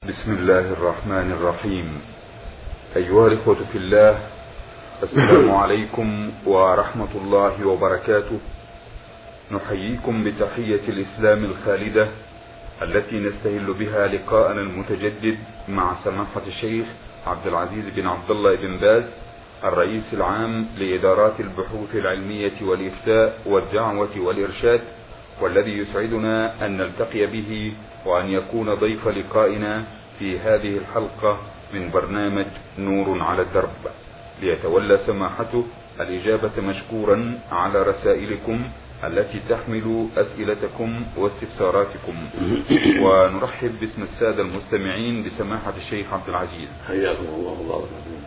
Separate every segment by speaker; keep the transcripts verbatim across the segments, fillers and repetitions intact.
Speaker 1: بسم الله الرحمن الرحيم. أيها الإخوة في الله، السلام عليكم ورحمة الله وبركاته. نحييكم بتحية الإسلام الخالدة التي نستهل بها لقاءنا المتجدد مع سماحة الشيخ عبد العزيز بن عبد الله بن باز، الرئيس العام لإدارات البحوث العلمية والإفتاء والدعوة والإرشاد، والذي يسعدنا أن نلتقي به وأن يكون ضيف لقائنا في هذه الحلقة من برنامج نور على الدرب، ليتولى سماحته الإجابة مشكورا على رسائلكم التي تحمل أسئلتكم واستفساراتكم. ونرحب باسم السادة المستمعين بسماحة الشيخ عبد العزيز.
Speaker 2: حياكم الله وبارك فيكم.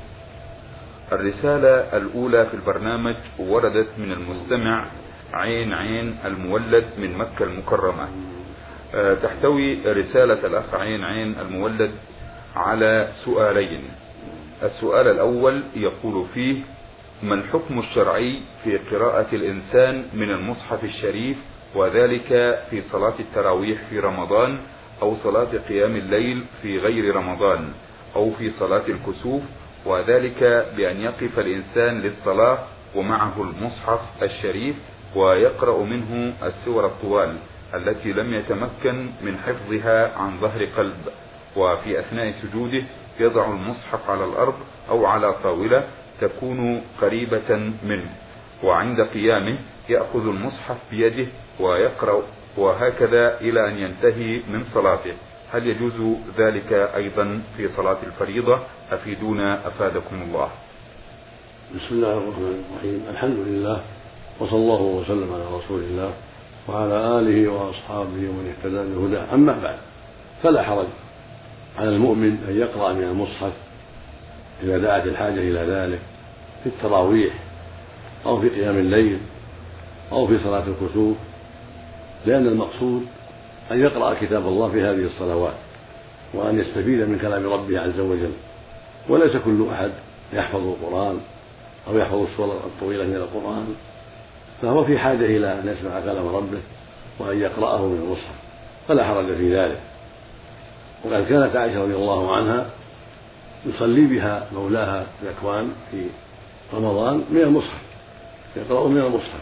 Speaker 1: الرسالة الأولى في البرنامج وردت من المستمع عين عين المولد من مكة المكرمة. تحتوي رسالة الأخ عين عين المولد على سؤالين. السؤال الأول يقول فيه: ما الحكم الشرعي في قراءة الإنسان من المصحف الشريف، وذلك في صلاة التراويح في رمضان، أو صلاة قيام الليل في غير رمضان، أو في صلاة الكسوف، وذلك بأن يقف الإنسان للصلاة ومعه المصحف الشريف ويقرأ منه السور الطوال التي لم يتمكن من حفظها عن ظهر قلب، وفي أثناء سجوده يضع المصحف على الأرض أو على طاولة تكون قريبة منه، وعند قيامه يأخذ المصحف بيده ويقرأ، وهكذا إلى أن ينتهي من صلاته. هل يجوز ذلك أيضا في صلاة الفريضة؟ أفيدونا أفادكم الله.
Speaker 2: بسم الله الرحمن الرحيم. الحمد لله، وصلى الله وسلم على رسول الله وعلى آله وأصحابه ومن اهتدى بهداه. أما بعد، فلا حرج على المؤمن أن يقرأ من المصحف إذا دعت الحاجة إلى ذلك في التراويح أو في قيام الليل أو في صلاة الكسوف، لأن المقصود أن يقرأ كتاب الله في هذه الصلوات وأن يستفيد من كلام ربه عز وجل. وليس كل أحد يحفظ القرآن أو يحفظ السور الطويلة من القرآن، فهو في حاجة إلى أن يسمع كلام ربه وأن يقرأه من المصحف، فلا حرج في ذلك. وقد كانت عائشة رضي الله عنها يصلي بها مولاها ذكوان في رمضان من المصحف، يقرأ من المصحف.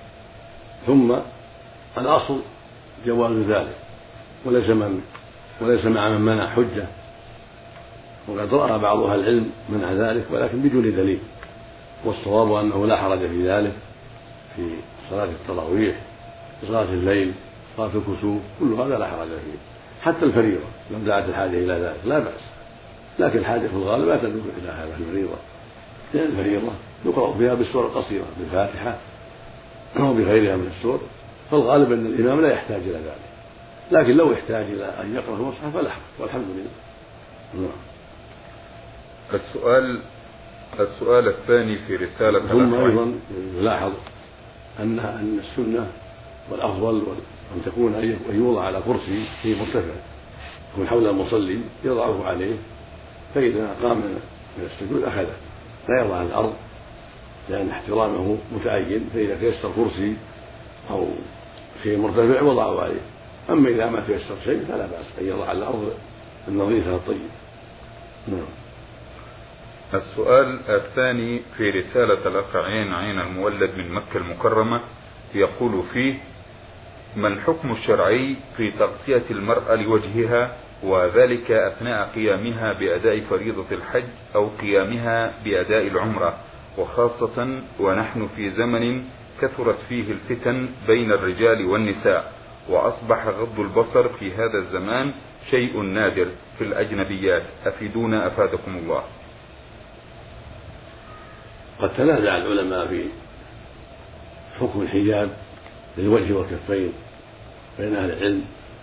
Speaker 2: ثم الأصل جواز ذلك، وليس من وليس مع من منع حجة، وقد رأى بعض أهل العلم منع ذلك ولكن بدون دليل، والصواب أنه لا حرج في ذلك في صلاة التراويح، في صلاة الليل، صلاة الكسوف، كل هذا لا حرج فيه. حتى الفريضة لو دعت الحاجة إلى ذلك لا بأس، لكن الحاجة في الغالب لا تدعو إلى هذا الفريضة، لأن الفريضة يقرأ فيها بالسور القصيرة بالفاتحة أو بغيرها من السور، فالغالب أن الإمام لا يحتاج إلى ذلك، لكن لو يحتاج إلى أن يقرأ المصحف فلا حرج، والحمد لله.
Speaker 1: السؤال السؤال الثاني في رسالة
Speaker 2: ثم أيضا يلاحظ أن أن السنة والأفضل أن تكون أن يوضع على كرسي في مرتفع يكون حول المصلي يضعه عليه، فإذا قام من السجود أخذه، لا يضع على الأرض لأن احترامه متعين، فإذا تيسر كرسي أو شيء مرتفع وضعه عليه. أما إذا ما تيسر شيء فلا بأس أن يضع على الأرض النظيفة الطيب. نعم.
Speaker 1: السؤال الثاني في رسالة الأخ عين عين المولد من مكة المكرمة يقول فيه: ما الحكم الشرعي في تغطية المرأة لوجهها، وذلك أثناء قيامها بأداء فريضة الحج أو قيامها بأداء العمرة، وخاصة ونحن في زمن كثرت فيه الفتن بين الرجال والنساء، وأصبح غض البصر في هذا الزمان شيء نادر في الأجنبيات. أفيدونا أفادكم الله.
Speaker 2: قد تنازع العلماء في حكم الحجاب للوجه والكفين بين أهل العلم،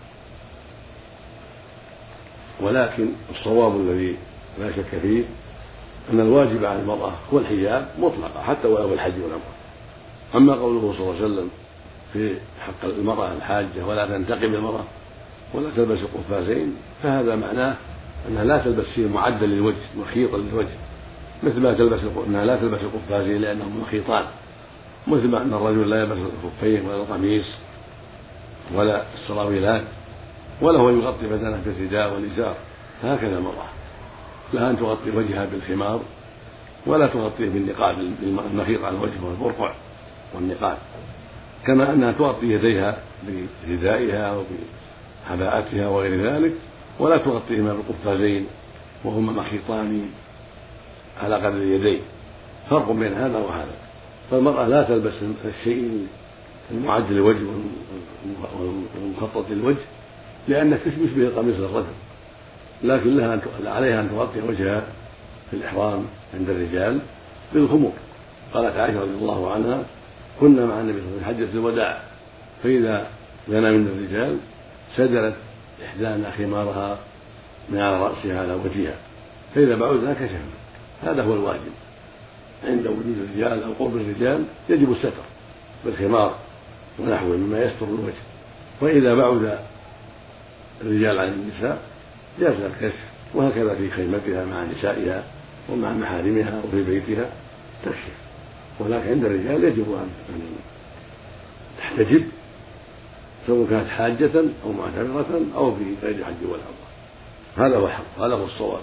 Speaker 2: ولكن الصواب الذي لا شك فيه أن الواجب على المرأة هو الحجاب مطلقا حتى ولو الحج والعمرة. أما قوله صلى الله عليه وسلم في حق المرأة الحاجة: ولا تنتقب المرأة ولا تلبس القفازين، فهذا معناه أنها لا تلبس شيء معدل للوجه مخيطا للوجه، مثل ما تلبس أنها لا تلبس القفازين لأنهم مخيطان، مثل ما أن الرجل لا يلبس الخفين ولا القميص ولا السراويلات، ولا هو يغطي بدنه بالرداء والإزار، هكذا المرأة لها أن تغطي وجهها بالخمار ولا تغطيه بالنقاب المخيط على الوجه والبرقع والنقاب، كما أنها تغطي يديها بردائها وبحباءتها وغير ذلك، ولا تغطيهما بالقفازين وهما مخيطان على قدر اليدين، فرق بين هذا وهذا. فالمرأة لا تلبس الشيء المعد للوجه والمخطط للوجه لأنه يشبه قميص الرجل، لكن لها عليها أن تغطي وجهها في الإحرام عند الرجال بالخمور. قالت عائشة رضي الله عنها: كنا مع النبي صلى الله عليه وسلم في حجة الوداع، فإذا دنا من الرجال سدلت إحدانا خمارها من على رأسها على وجهها، فإذا بعدنا كشفنا. هذا هو الواجب عند وجود الرجال أو قرب الرجال، يجب الستر بالخمار ونحوه مما يستر الوجه. وإذا بعد الرجال عن النساء جاز الكشف، وهكذا في خيمتها مع نسائها ومع محارمها وفي بيتها تكشف، ولكن عند الرجال يجب أن تحتجب سواء كانت حاجة أو معتمرة أو في غير حج ولا عمرة. هذا هو الحق، هذا هو الصواب.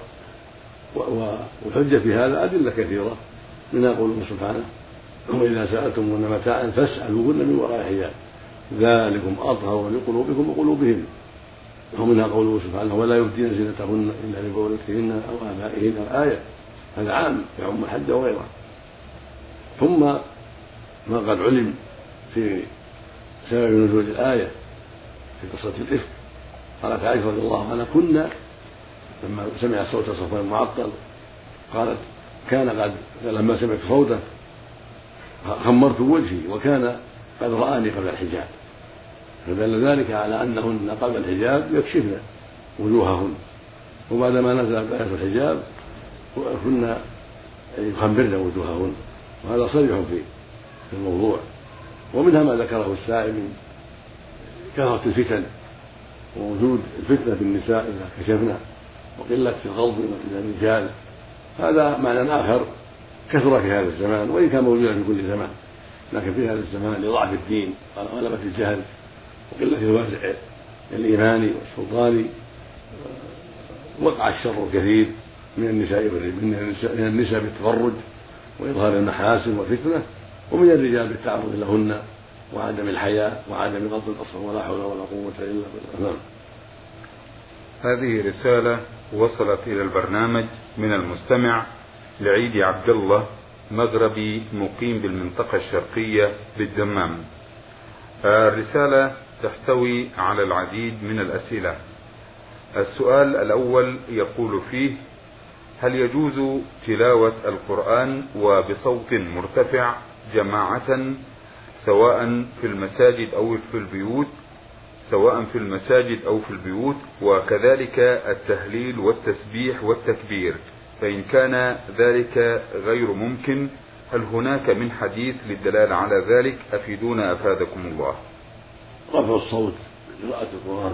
Speaker 2: والحجة في هذا أدلة كثيرة، منها قوله سبحانه: وإذا سألتموهن متاعا فاسألوهن من وراء حجاب ذلكم أطهر لقلوبكم وقلوبهم. ومنها قوله سبحانه: ولا يبدين زينتهن إلا لبولتهن أو آبائهن. الآية هذا عام يعم الحج وغيره. ثم ما قد علم في سبب نزول الآية في قصة الإفك، قالت عائشة رضي الله عنها: كنا لما سمع صوت صفوان معطل قالت: كان قد لما سمعت صوته خمرت وجهي وكان قد رآني قبل الحجاب، فدل ذلك على أنهن قبل الحجاب يكشفن وجوههن، وبعدما نزلت آية الحجاب كنا يخمرن وجوههن، وهذا صريح في الموضوع. ومنها ما ذكره السائل من كثرة الفتن ووجود الفتنة بالنساء إذا كشفنا وقلة الغضب من الرجال، هذا معنى آخر كثر في هذا الزمان، وإن كان موجودا في كل زمان، لكن في هذا الزمان لضعف الدين وغلبة الجهل وقلة الوازع الإيماني والسلطاني وقع الشر الكثير من النساء من النساء بالتفرج وإظهار المحاسن والفتنة، ومن الرجال بالتعرض لهن وعدم الحياء وعدم غض البصر، ولا حول ولا قوة إلا بالله.
Speaker 1: هذه رسالة وصلت إلى البرنامج من المستمع لعيد عبد الله مغربي مقيم بالمنطقة الشرقية بالدمام. الرسالة تحتوي على العديد من الأسئلة. السؤال الأول يقول فيه: هل يجوز تلاوة القرآن وبصوت مرتفع جماعة سواء في المساجد أو في البيوت سواء في المساجد أو في البيوت وكذلك التهليل والتسبيح والتكبير؟ فإن كان ذلك غير ممكن هل هناك من حديث للدلالة على ذلك؟ أفيدونا أفادكم الله.
Speaker 2: رفع الصوت بقراءة القرآن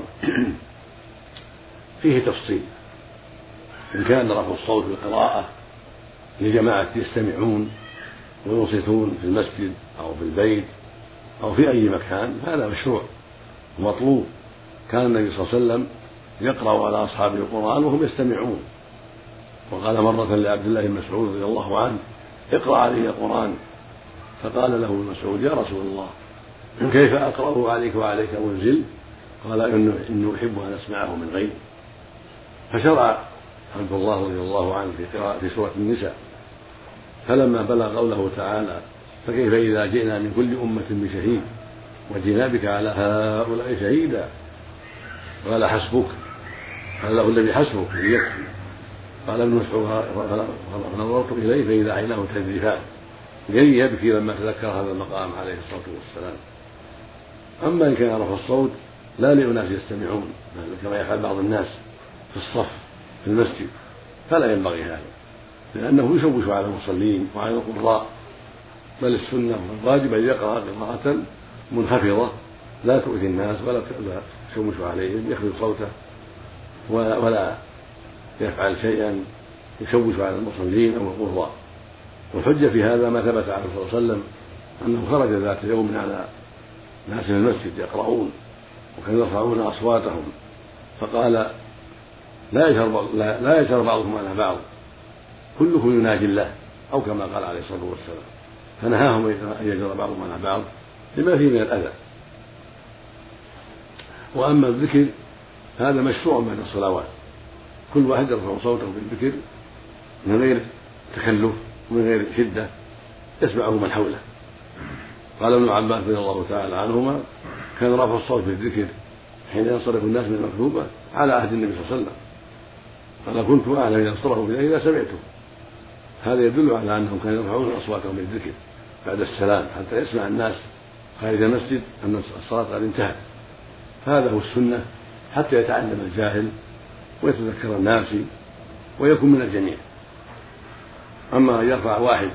Speaker 2: فيه تفصيل. إن كان رفع الصوت بالقراءة لجماعة يستمعون وينصتون في المسجد أو في البيت أو في أي مكان فهذا مشروع ومطلوب. كان النبي صلى الله عليه وسلم يقرأ على أصحابه القرآن وهم يستمعون، وقال مرة لعبد الله بن مسعود رضي الله عنه: اقرأ علي القرآن. فقال له ابن مسعود: يا رسول الله كيف أقرأه عليك وعليك أنزل؟ قال: إني أحب أن أسمعه من غيري. فشرع عبد الله رضي الله عنه في قراءة في سورة النساء، فلما بلغ قوله تعالى: فكيف إذا جئنا من كل أمة بشهيد وجئنا بك على هؤلاء شهيدا، قال: حسبك. قال له الذي حسبك يكفي. قال ابن مسعود: فنظرت إليه فإذا عيناه تذرفان، جري يبكي لما تذكر هذا المقام عليه الصلاة والسلام. أما إن كان رفع الصوت لا لأناس يستمعون كما يفعل بعض الناس في الصف في المسجد فلا ينبغي هذا، لأنه يشوش على المصلين وعلى القراء، بل السنة والواجب أن يقرأ قراءة منخفضة لا تؤذي الناس ولا تشوش عليهم، يخفض صوته ولا يفعل شيئا يشوش على المصلين أو القراء. والحجة في هذا ما ثبت عنه صلى الله عليه وسلم أنه خرج ذات يوم على ناس في المسجد يقرؤون وكانوا يرفعون أصواتهم، فقال لا يجهر لا, لا يجهر بعضكم على بعض، كلكم يناجي الله، أو كما قال عليه الصلاة والسلام، فنهاهم أن يجهر بعضهم على بعض لما فيه من الأذى. وأما الذكر هذا مشروع بعد الصلوات، كل واحد يرفع صوته بالذكر من غير تكلف ومن غير شدة يسمعه من حوله. قال ابن عباس رضي الله تعالى عنهما: كان رفع الصوت بالذكر حين ينصرف الناس من المكتوبة على عهد النبي صلى الله عليه وسلم، قال: كنت أعلم إذا انصرفوا بالله إذا سمعته. هذا يدل على أنهم كانوا يرفعون أصواتهم بالذكر بعد السلام حتى يسمع الناس خارج المسجد أن الصلاة قد انتهت. هذا هو السنة حتى يتعلم الجاهل ويتذكر الناس ويكون من الجميع. أما أن يرفع واحد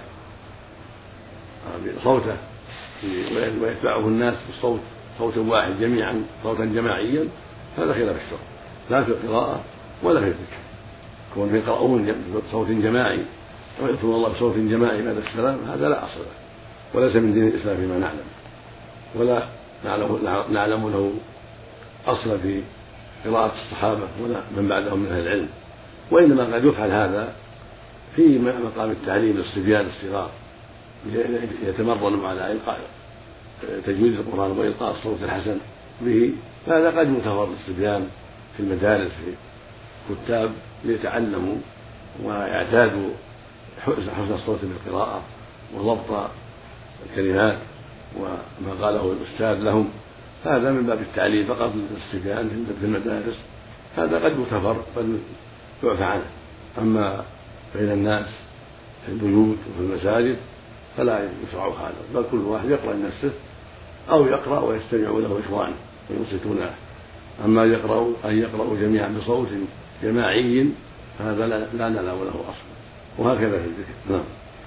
Speaker 2: صوته ويتبعه الناس بالصوت صوت واحد جميعا صوتا جماعيا هذا خلاف الشرع، لا في القراءة ولا في الذكر. كون يقرؤون بصوت جماعي ويذكرون الله بصوت جماعي بعد السلام هذا لا أصل له، وليس من دين الإسلام فيما نعلم، ولا نعلم له أصلا في قراءة الصحابة ولا من بعدهم من أهل العلم. وإنما قد يفعل هذا في مقام التعليم للصبيان الصغار يتمرنوا على إلقاء تجويد القرآن وإلقاء الصوت الحسن به، فهذا قد يغتفر للصبيان في المدارس في كتاب ليتعلموا ويعتادوا حسن الصوت بالقراءة وضبط الكلمات وما قاله الأستاذ لهم. هذا من باب التعليم فقط للصبيان في المدارس، هذا قد يغتفر قد يعفى عنه. أما بين الناس في البيوت وفي المساجد فلا يشرع هذا، بل كل واحد يقرأ لنفسه أو يقرأ ويستمع له إخوانه وينصتون له. أما يقرأ أن يقرأوا جميعا بصوت جماعي فهذا لا نلام له أصلا، وهكذا في الذكر. نعم.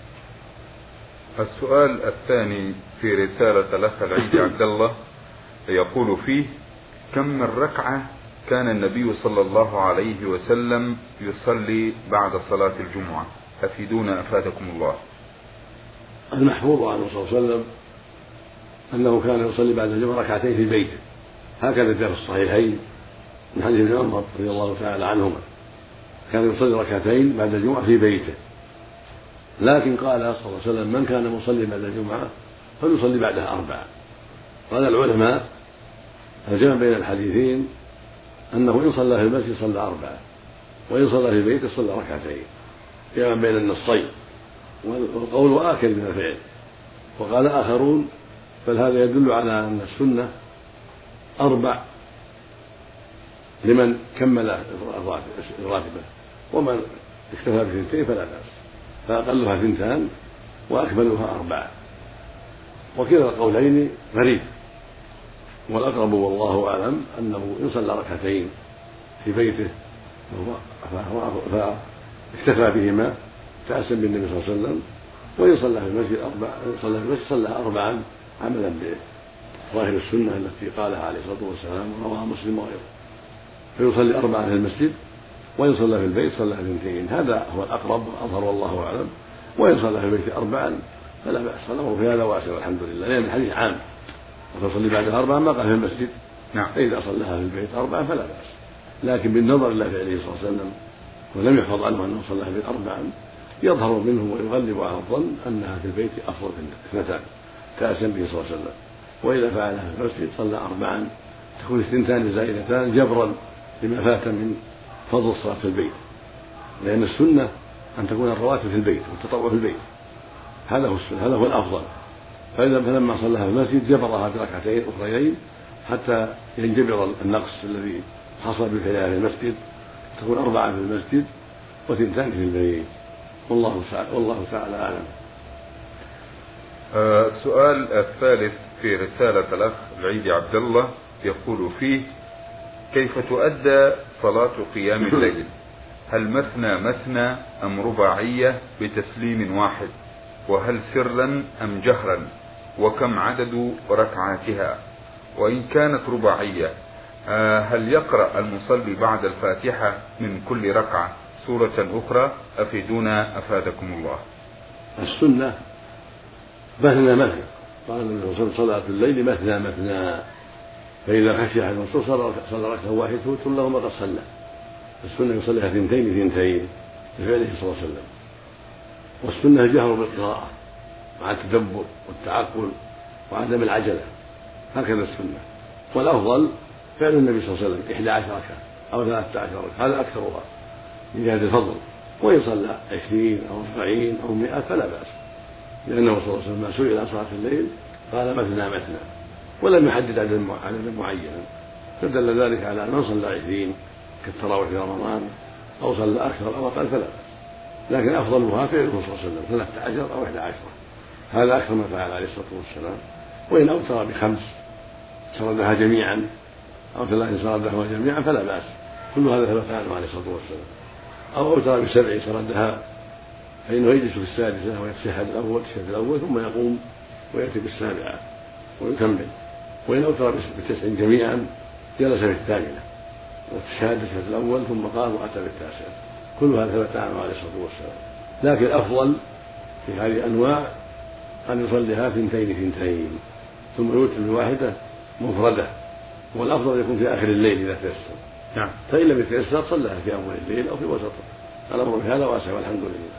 Speaker 1: السؤال الثاني في رسالة الأخ العيد عبد الله يقول فيه: كم من ركعة كان النبي صلى الله عليه وسلم يصلي بعد صلاة الجمعة؟ أفيدونا أفادكم الله.
Speaker 2: المحفوظ عنه صلى الله عليه وسلم أنه كان يصلي بعد الجمعة ركعتين في بيته، هكذا جاء في الصحيحين من حديث ابن عمر رضي الله تعالى عنهما، كان يصلي ركعتين بعد الجمعة في بيته. لكن قال صلى الله عليه وسلم: من كان مصلي بعد الجمعة فليصلي بعدها أربعة. قال العلماء الجمع بين الحديثين أنه إن صلى في المسجد صلى أربعة، وإن صلى في بيته صلى ركعتين، جمع بين النصين، والقول آكل من الفعل. وقال آخرون: بل هذا يدل على أن السنة أربع لمن كمل الراتبة، ومن اكتفى بثنتين فلا بأس، فأقلها ثنتان وأكملها أربعة. وكلا القولين غريب، والأقرب والله أعلم أنه إن صلى ركعتين في بيته فاكتفى بهما تأسم بالنبي صلى الله عليه وسلم، وإن صلى في المسجد أربع صلى في المسجد صلى أربعا عملا بظاهر السنة التي قالها عليه الصلاة والسلام ورواه مسلم وغيره، فيصلي أربعا في المسجد، وإن صلى في البيت صلى اثنتين. هذا هو الأقرب والأظهر والله أعلم. وإن صلى في البيت أربعا فلا بأس، الأمر في هذا واسع والحمد لله، لأن الحديث عام وتصلي بعدها أربعا ما قال في المسجد.
Speaker 1: نعم.
Speaker 2: فإذا صلىها في البيت أربعا فلا بأس، لكن بالنظر إلى فعله صلى الله عليه وسلم ولم يحفظ عنه أنه صلى في البيت أربعا يظهر منه ويغلب على الظن أنها في البيت أفضل من اثنتان تأسم به صلى الله عليه وسلم. وإذا فعلها في المسجد صلى أربعا تكون اثنتان زائدتان جبرا لما فات من فضل الصلاة في البيت، لأن السنة أن تكون الرواتب في البيت والتطوع في البيت، هذا هو السنة، هذا هو الأفضل. فإذا فلما صلىها في المسجد جبرها بركعتين أخريين حتى ينجبر النقص الذي حصل بفعلها في المسجد، تكون أربعة في المسجد وثنتان في البيت، والله تعالى والله تعالى أعلم.
Speaker 1: السؤال الثالث في رسالة الأخ العيد عبد الله يقول فيه: كيف تؤدى صلاة قيام الليل؟ هل مثنى مثنى أم رباعية بتسليم واحد؟ وهل سرا أم جهرا؟ وكم عدد ركعاتها؟ وإن كانت رباعية هل يقرأ المصلي بعد الفاتحة من كل ركعة سورة أخرى؟ أفيدونا أفادكم الله.
Speaker 2: السنة مثنى مثنى، قال النبي صلى الله عليه وسلم: صلاة الليل مثنى مثنى، فإذا خشي أحد صلى ركعة واحدة توتر له ما قد صلى، السنة يصليها ثنتين ثنتين بفعله صلى الله عليه وسلم. والسنة الجهر بالقراءة مع التدبر والتعقل وعدم العجلة، هكذا السنة. والأفضل فعل النبي صلى الله عليه وسلم إحدى عشر ركعة أو ثلاثة عشر ركعة، هذا أكثرها من جهة الفضل. وإن صلى عشرين أو أربعين أو مئة فلا بأس، لأنه صلى الله عليه وسلم ما سئل عن صلاة الليل قال مثنى مثنى ولم يحدد عددا معينا، فدل ذلك على من صلى عشرين كالتراويح في رمضان أو صلى أكثر أو أقل فلا بأس. لكن أفضلها فعله صلى الله عليه وسلم ثلاثة عشر أو إحدى عشرة، هذا أكثر ما فعل عليه الصلاة والسلام. وإن أوتر بخمس سردها جميعا أو ثلاث سردها جميعا فلا بأس، كل هذا ثبت عنه عليه الصلاة والسلام. أو أوتر بسبع سردها فإنه يجلس في السادسة ويتشهد الأول التشهد الأول ثم يقوم ويأتي بالسابعة ويكمل. وإن أوتر بتسع جميعا جلس في الثامنة وتشهد التشهد الأول ثم قام وأتى بالتاسعة، كل هذا ثبت عنه عليه الصلاة والسلام. لكن الأفضل في هذه الأنواع أن يصليها ثنتين ثنتين ثم يوتر بواحدة مفردة، والأفضل يكون في آخر الليل إذا تيسر.
Speaker 1: نعم.
Speaker 2: فإن لم يتيسر صلىها في أول الليل أو في وسطه، الأمر بهذا واسع والحمد لله.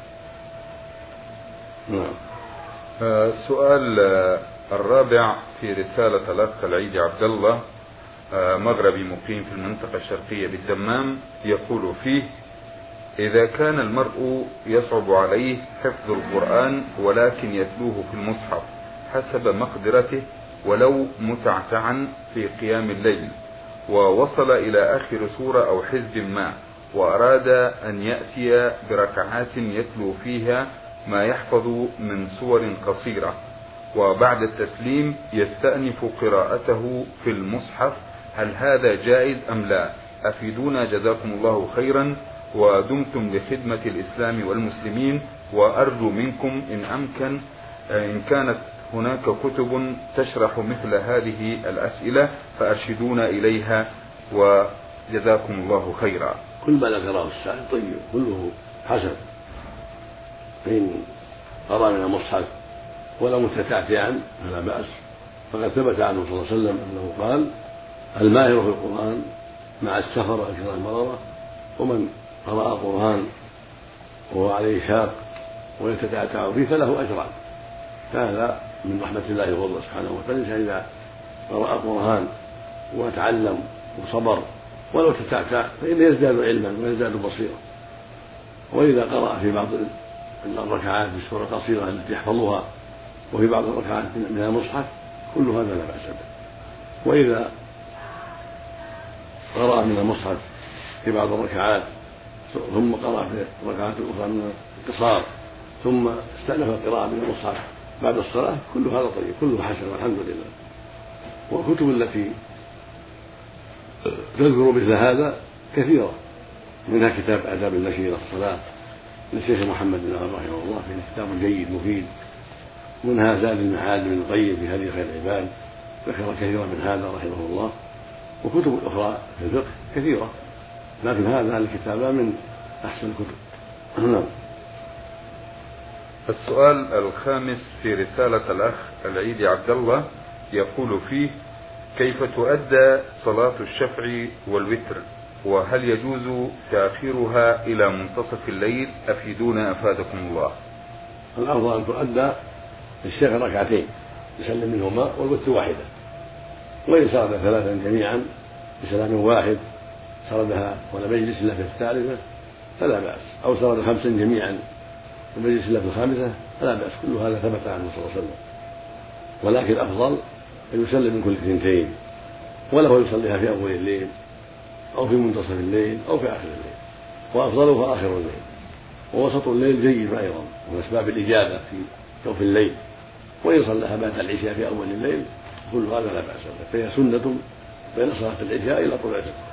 Speaker 2: نعم.
Speaker 1: السؤال الرابع في رسالة الأخ العيدي عبد الله، مغربي مقيم في المنطقة الشرقية بالدمام، يقول فيه: إذا كان المرء يصعب عليه حفظ القرآن ولكن يتلوه في المصحف حسب مقدرته ولو متعتعا في قيام الليل، ووصل إلى آخر سورة أو حزب ما، وأراد أن يأتي بركعات يتلو فيها ما يحفظ من سور قصيرة، وبعد التسليم يستأنف قراءته في المصحف، هل هذا جائز أم لا؟ أفيدونا جزاكم الله خيرا، ودمتم لخدمة الإسلام والمسلمين، وأرجو منكم إن أمكن إن كانت هناك كتب تشرح مثل هذه الأسئلة فأرشدونا إليها، وجزاكم الله خيرا.
Speaker 2: كل ما ذكره السائل طيب كله حسن، فإن قرأ من المصحف ولا متتعتعا فلا بأس، فقد ثبت عنه صلى الله عليه وسلم أنه قال: الماهر في القرآن مع السفر أجر المرارة، ومن قرأ القرآن وهو عليه شاق ويتتعتع فيه فله أجران. فهذا من رحمة الله وفضله سبحانه وتعالى، الإنسان إذا قرأ القرآن وتعلم وصبر ولو تتعتع فإنه يزداد علما ويزداد بصيرا. وإذا قرأ في بعض الركعات بالسورة القصيرة التي يحفظها وفي بعض الركعات من المصحف كل هذا لا بأس به. وإذا قرأ من المصحف في بعض الركعات ثم قرأ في الركعات الأخرى من القصار ثم استأنف القراءة من المصحف بعد الصلاة كل هذا طيب، كله حسن والحمد لله. والكتب التي تذكر مثل هذا كثيرة، منها كتاب آداب المشي إلى الصلاة للشيخ محمد بن عبد رحمه الله، فيه كتاب جيد مفيد. منها زاد المعاد بن القيم في هدي خير العباد، ذكر كثيرا من هذا رحمه الله. وكتب أخرى في الفقه كثيرة، لكن هذا الكتاب من أحسن الكتب. نعم.
Speaker 1: السؤال الخامس في رسالة الأخ العيدي عبد الله، يقول فيه: كيف تؤدى صلاة الشفع والوتر، وهل يجوز تأخيرها إلى منتصف الليل؟ أفيدونا أفادكم الله.
Speaker 2: الأفضل أن تؤدى الشفع ركعتين يسلم منهما والوتر واحدة، وإن سرد ثلاثا جميعا بسلام واحد سردها ولم يجلس إلا في الثالثة فلا بأس، أو سرد خمسا جميعا ولم يجلس إلا في الخامسة فلا بأس، كل هذا ثبت عنه صلى الله عليه وسلم. ولكن الأفضل أن يسلم من كل اثنتين، وله يصليها في أول الليل أو في منتصف الليل أو في آخر الليل، وأفضلها آخر الليل. ووسط الليل جيد أيضا من أسباب الإجابة في جوف الليل، وإن صلىها بعد العشاء في أول الليل كل هذا لا بأس به، فهي سنة بين صلاة العشاء إلى طلوع الفجر.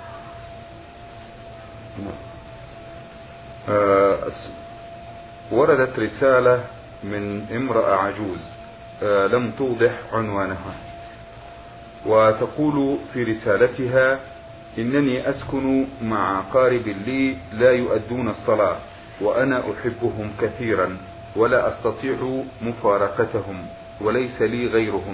Speaker 1: آه وردت رسالة من امرأة عجوز آه لم توضح عنوانها، وتقول في رسالتها: إنني أسكن مع أقارب لي لا يؤدون الصلاة، وأنا أحبهم كثيرا ولا أستطيع مفارقتهم وليس لي غيرهم،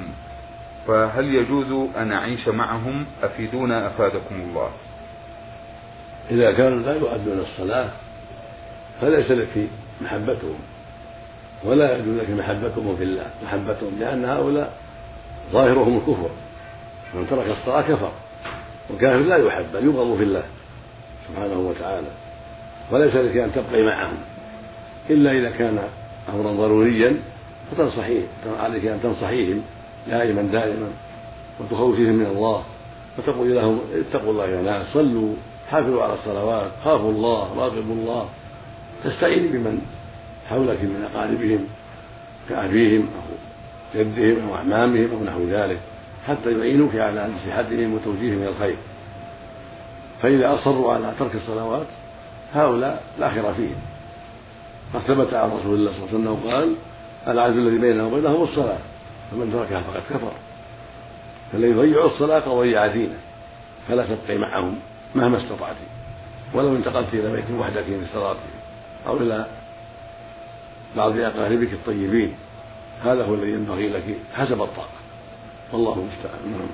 Speaker 1: فهل يجوز أن أعيش معهم؟ أفيدونا أفادكم الله.
Speaker 2: إذا كانوا لا يؤدون الصلاة فليس لك محبتهم ولا يجوز لك محبتهم في الله محبتهم لأن هؤلاء ظاهرهم الكفر، من ترك الصلاة كفر، والكافر لا يحب بل يبغض في الله سبحانه وتعالى، وليس لك أن تبقي معهم إلا إذا كان أمرا ضروريا فتنصحيه، عليك أن تنصحيهم دائما دائما وتخوفيهم من الله وتقول لهم اتقوا الله يا ناس، صلوا، حافظوا على الصلوات، خافوا الله، راقبوا الله، تستعيني بمن حولك من أقاربهم كأبيهم أو جدهم أو أعمامهم أو نحو ذلك حتى يعينوك على نصيحتهم وتوجيههم إلى الخير. فإذا أصروا على ترك الصلوات هؤلاء لا خير فيهم. قد ثبت عن رسول الله صلى الله عليه وسلم قال: العهد الذي بيننا وبينهم الصلاة فمن تركها فقد كفر. فالذي يضيع الصلاة قد ضيع دينه، فلا تبقي معهم مهما استطعت، ولو انتقلت إلى بيت وحدك في صلاتك أو إلى بعض أقاربك الطيبين، هذا هو الذي ينبغي لك حسب الطاقة، والله المستعان.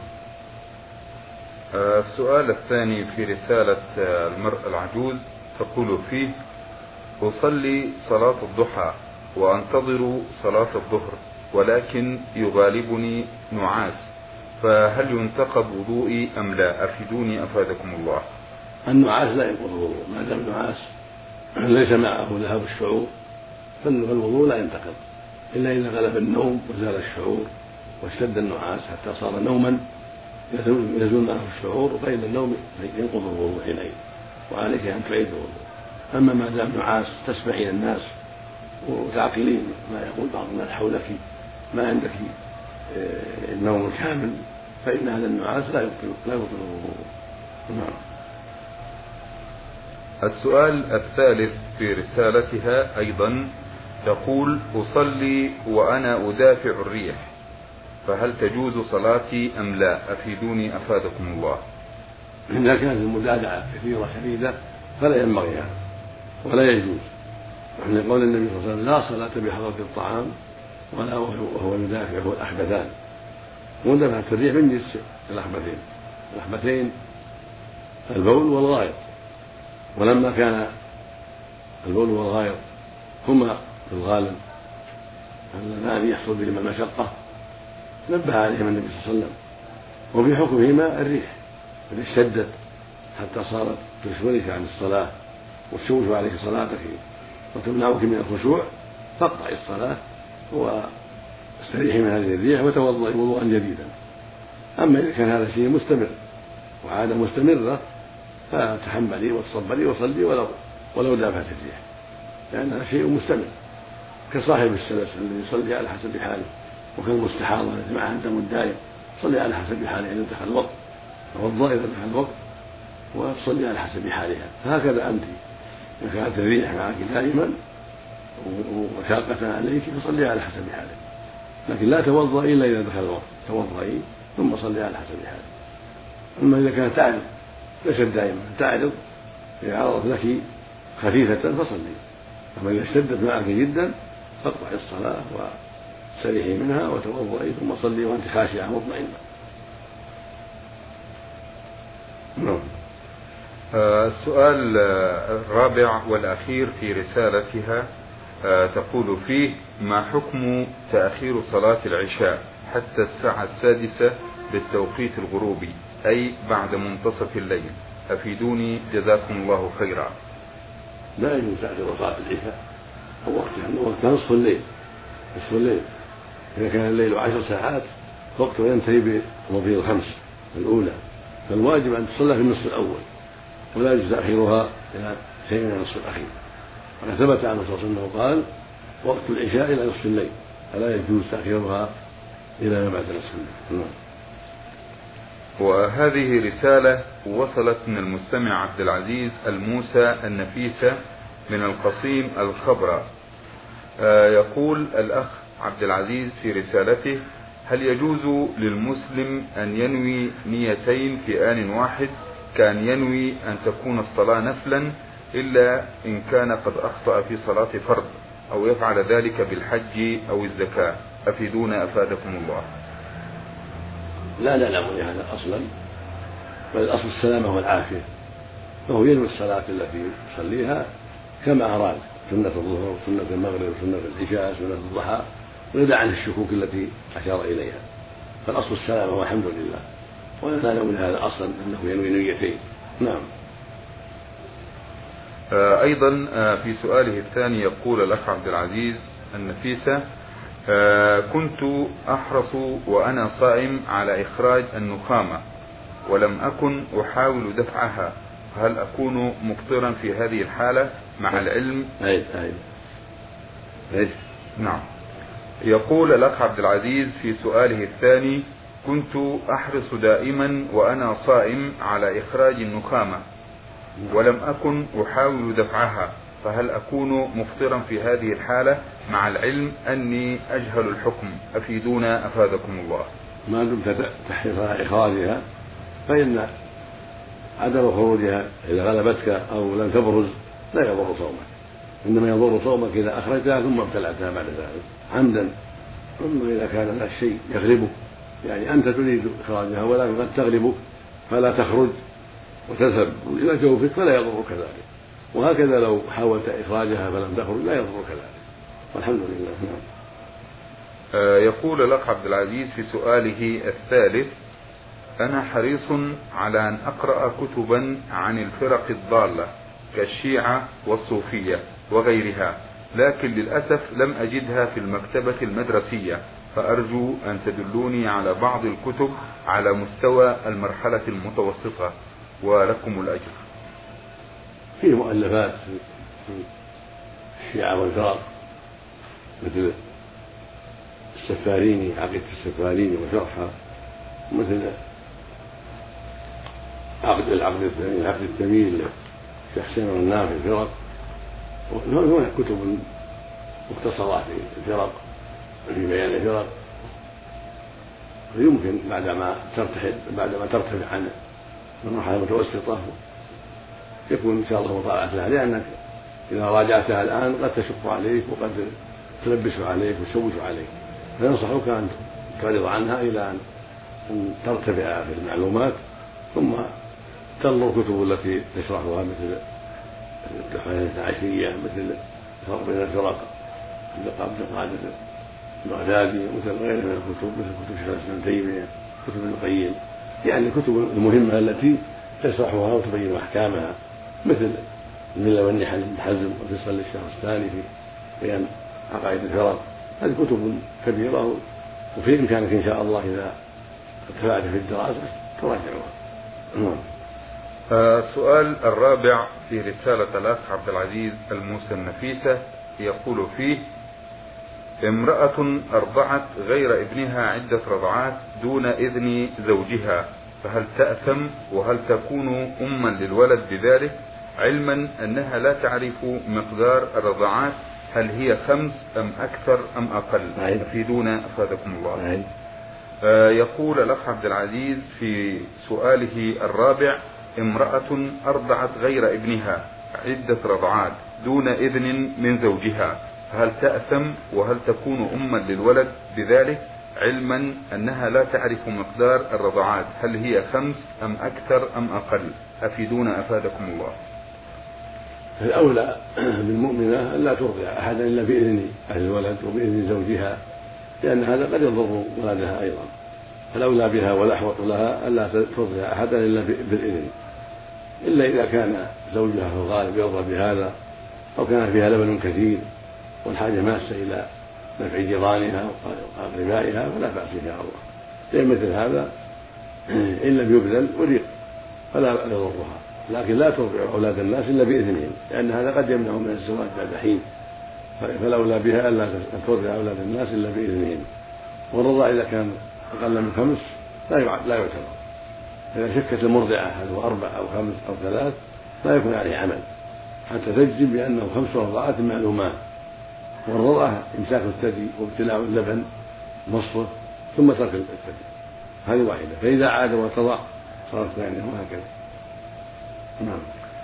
Speaker 1: السؤال الثاني في رسالة المرأة العجوز تقول فيه: أصلي صلاة الضحى وأنتظر صلاة الظهر ولكن يغالبني نعاس، فهل ينتقض وضوئي أم لا؟ أفيدوني أفادكم الله.
Speaker 2: النعاس لا ينقض الوضوء، ما دام النعاس ليس معه ذهاب الشعور فالوضوء لا ينتقض، إلا إذا غلب النوم وزال الشعور واشتد النعاس حتى صار نوما يزول معه الشعور، فإن النوم ينقض الوضوء حينئذ وعليك أن تعيد الوضوء. أما ما دام نعاس تسمعين الناس وتعقلين ما يقول بعض الناس حولك، ما عندك النوم الكامل، فإن هذا النعاس لا يبطل لا يبطل الوضوء. نعم.
Speaker 1: السؤال الثالث في رسالتها أيضا تقول: أصلي وأنا أدافع الريح، فهل تجوز صلاتي أم لا؟ أفيدوني أفادكم الله.
Speaker 2: إذا كانت المدافعة كثيرة شديدة فلا ينبغي هذا ولا يجوز، وحين قول النبي صلى الله عليه وسلم: لا صلاة بحضرة الطعام ولا وهو يدافع هو الأخبثان. مدافعة الريح من جنس الأخبثين، الأخبثين البول والغائط، ولما كان البول والغائط هما في الغالب اللذان يحصل بهما المشقة نبه عليهما النبي صلى الله عليه وسلم. وفي حكمهما الريح إذا اشتدت حتى صارت تشغلك عن الصلاة وتشوش عليك صلاتك وتمنعك من الخشوع فاقطعي الصلاة واستريحي من هذه الريح وتوضئي وضوءا جديدا. أما إذا كان هذا شيء مستمر وعادة مستمرة فتحملي وتصبري وصلي ولو ولو دافعت الريح، لأنها شيء مستمر كصاحب السلس الذي يصلي على حسب حاله، وكالمستحاضة التي معها الدم الدائم صلي على حسب حاله إذا دخل الوقت، توضئي إذا دخل الوقت وتصلي على حسب حالها. فهكذا أنت إذا كانت الريح معك دائما وشاقة عليك فصلي على حسب حالك، لكن لا توضئي إلا إذا دخل الوقت، توضئي ثم صلي على حسب حالك. أما إذا كانت تعرض ليست دائما تعرض، إذا عرضت لك خفيفة فصلي، أما إذا اشتدت معك جدا فاقطعي الصلاة واستريحي منها وتوضئي ثم صلي وأنت خاشعة مطمئنة. نعم.
Speaker 1: السؤال الرابع والأخير في رسالتها تقول فيه: ما حكم تأخير صلاة العشاء حتى الساعة السادسة بالتوقيت الغروبي، أي بعد منتصف الليل؟ أفيدوني جزاكم الله خيرا.
Speaker 2: لا يجوز تأخير صلاة العشاء أو وقتها، وقتها نصف الليل، نصف الليل إذا كان الليل عشر ساعات وقته ينتهي بمضي الخمس الأولى، فالواجب أن تصلى في النصف الأول ولا يجوز تأخيرها إلى شيء من النصف الأخير. وقد ثبت عنه صلى الله عليه وسلم قال: وقت العشاء إلى نصف الليل، فلا يجوز تأخيرها إلى ما بعد نصف الليل.
Speaker 1: وهذه رسالة وصلت من المستمع عبد العزيز الموسى النفيسة من القصيم الخبرة. يقول الأخ عبد العزيز في رسالته: هل يجوز للمسلم أن ينوي نيتين في آن واحد كان ينوي أن تكون الصلاة نفلا إلا إن كان قد أخطأ في صلاة فرض، أو يفعل ذلك بالحج أو الزكاة؟ أفيدونا أفادكم الله.
Speaker 2: لا نعلم لهذا أصلا، بل الأصل السلامة والعافية، فهو ينوي الصلاة التي يصليها كما أراد، سنة الظهر سنة المغرب سنة العشاء سنة الضحى، ويدع عن الشكوك التي أشار إليها. فالأصل السلامة والحمد لله، ولا من هذا أصلا أنه ينوي نيتين. نعم.
Speaker 1: أيضا في سؤاله الثاني يقول الأخ عبد العزيز النفيسة: كنت أحرص وأنا صائم على إخراج النخامة ولم أكن أحاول دفعها، هل أكون مفطرا في هذه الحالة مع العلم؟
Speaker 2: أي أي أي.
Speaker 1: نعم. يقول الأخ عبد العزيز في سؤاله الثاني: كنت أحرص دائما وأنا صائم على إخراج النخامة ولم أكن أحاول دفعها، فهل أكون مفطرا في هذه الحالة مع العلم أني أجهل الحكم؟ أفيدونا أفادكم الله.
Speaker 2: ما دمت تحرص على إخراجها فإن عدم خروجها إذا غلبتك أو لم تبرز لا يضر صومك، إنما يضر صومك إذا أخرجتها ثم ابتلعتها بعد ذلك عمدا. ثم إذا كان ذا الشيء يغلبك، يعني أنت تريد إخراجها ولكن قد تغلبك فلا تخرج وتذهب إلى جوفك فلا يضرك ذلك، وهكذا لو حاولت إخراجها فلم تخرج لا يضرك ذلك، والحمد لله. نعم.
Speaker 1: يقول الأخ عبد العزيز في سؤاله الثالث: أنا حريص على أن أقرأ كتبا عن الفرق الضالة كالشيعة والصوفية وغيرها، لكن للأسف لم أجدها في المكتبة المدرسية، فأرجو أن تدلوني على بعض الكتب على مستوى المرحلة المتوسطة، ولكم الأجر.
Speaker 2: في مؤلفات في الشيعة والفرق مثل السفاريني، عقيدة السفاريني وشرحها، مثل عقد العقد الثاني العقد الثمين لشيخ حسين النافع في الفرق، هناك كتب مختصرة في الفرق في بيان الفرق، ويمكن بعدما ترتحل بعدما ترتفع عن المرحلة المتوسطة يكون إن شاء الله مطالعة لها، لأنك إذا راجعتها الآن قد تشق عليك وقد تلبس عليك وتشوش عليك، فينصحك أن تعرض عنها إلى أن ترتفع في المعلومات، ثم تنظر الكتب التي تشرحها مثل التحفة العشرية، مثل الفرق بين الفرق عبد القادر البغدادي، مثل غيره من الكتب مثل كتب شيخ الإسلام ابن تيمية، كتب ابن القيم، يعني الكتب المهمة التي تشرحها وتبين أحكامها، مثل الملة والنحل ابن حزم وفصل للشيخ الثاني في بيان عقائد الفرق. هذه كتب كبيرة وفي إمكانك إن شاء الله إذا ارتفعت في الدراسة تراجعها.
Speaker 1: السؤال الرابع في رسالة الأخ عبد العزيز الموسى النفيسة يقول فيه: امرأة أرضعت غير ابنها عدة رضعات دون إذن زوجها، فهل تأثم وهل تكون أما للولد بذلك، علما أنها لا تعرف مقدار الرضعات، هل هي خمس أم أكثر أم أقل؟ أفيدونا أفادكم الله. آه يقول الأخ عبد العزيز في سؤاله الرابع: امرأة أرضعت غير ابنها عدة رضعات دون إذن من زوجها، هل تأثم وهل تكون أما للولد بذلك، علما أنها لا تعرف مقدار الرضعات، هل هي خمس أم أكثر أم أقل؟ أفيدونا أفادكم الله.
Speaker 2: الأولى بالمؤمنة ألا ترضع أحدا إلا بإذن أهل الولد وبإذن زوجها، لأن هذا قد يضر ولدها أيضا، فالأولى بها والأحوط لها ألا ترضع أحدا إلا بالإذن، إلا إذا كان زوجها في الغالب يرضى بهذا أو كان فيها لبن كثير والحاجة ماسة إلى نفع جيرانها وأقربائها فلا بأس إن شاء الله، لأن مثل هذا إن لم يبذل وريق فلا يضرها، لكن لا ترضع أولاد الناس إلا بإذنهم، لأن هذا قد يمنعهم من الزواج بعد حين، فالأولى بها ألا ترضع أولاد الناس إلا بإذنهم. والرضاع إذا كان أقل من خمس لا يعتبر، إذا شكت المرضعة هل هو أربع أو خمس أو ثلاث لا يكون عليه عمل حتى تجزم بأنه خمس رضعات معلومات، والرضعة إمساك الثدي وابتلاع اللبن مصه ثم ترك الثدي، هذه واحدة، فإذا عاد وتضع صارت ثانية وهكذا. نعم.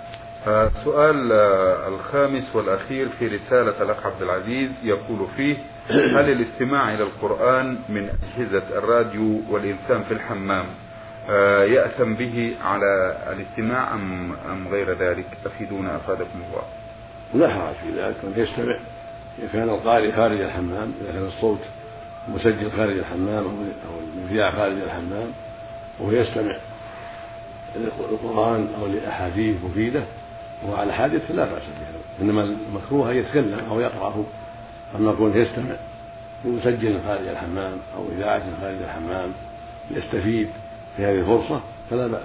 Speaker 1: السؤال الخامس والأخير في رسالة الأخ عبد العزيز يقول فيه: هل الاستماع إلى القرآن من أجهزة الراديو والإلسام في الحمام يأثم به على الاستماع أم أم غير ذلك؟ أفيدونا أفادكم الله.
Speaker 2: لا حرج في ذلك، من يستمع إذا كان القارئ خارج الحمام، إذا كان الصوت مسجل خارج الحمام أو المذياع خارج الحمام وهو يستمع للقرآن أو لأحاديث مفيدة وهو على حادث فلا بأس به، إنما المكروه أن يتكلم أو يقرأه. أما يكون يستمع بمسجل خارج الحمام أو إذاعة خارج الحمام يستفيد في هذه الفرصة فلا بأس.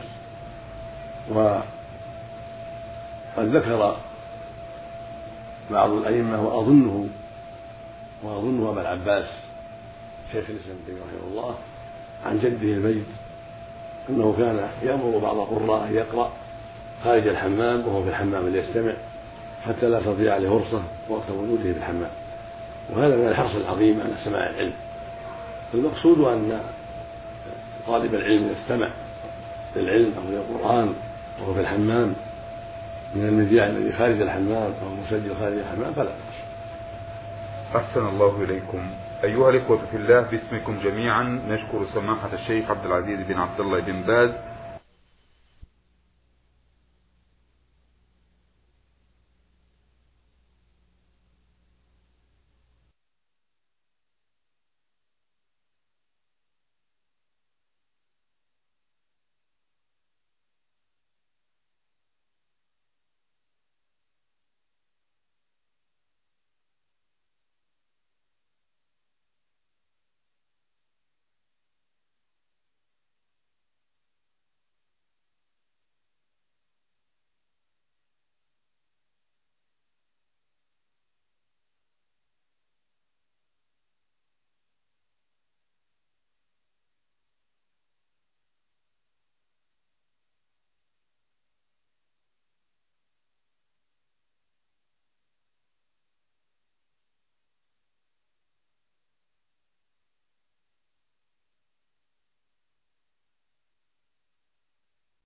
Speaker 2: وقد ذكر بعض الأئمة وأظنه وأظنه أبا العباس شيخ الإسلام ابن تيمية رحمه الله عن جده المجد أنه كان يأمر بعض القراء أن يقرأ خارج الحمام وهو في الحمام ليستمع حتى لا تضيع عليه فرصة وقت وجوده في الحمام، وهذا من الحرص العظيم على سماع العلم. المقصود أن طالب العلم يستمع للعلم أو للقرآن وهو في الحمام من المذياع الذي خارج الحمام أو المسجل خارج الحمام فلا بأس.
Speaker 1: أحسن الله إليكم. أيها الإخوة في الله، باسمكم جميعا نشكر سماحة الشيخ عبد العزيز بن عبد الله بن باز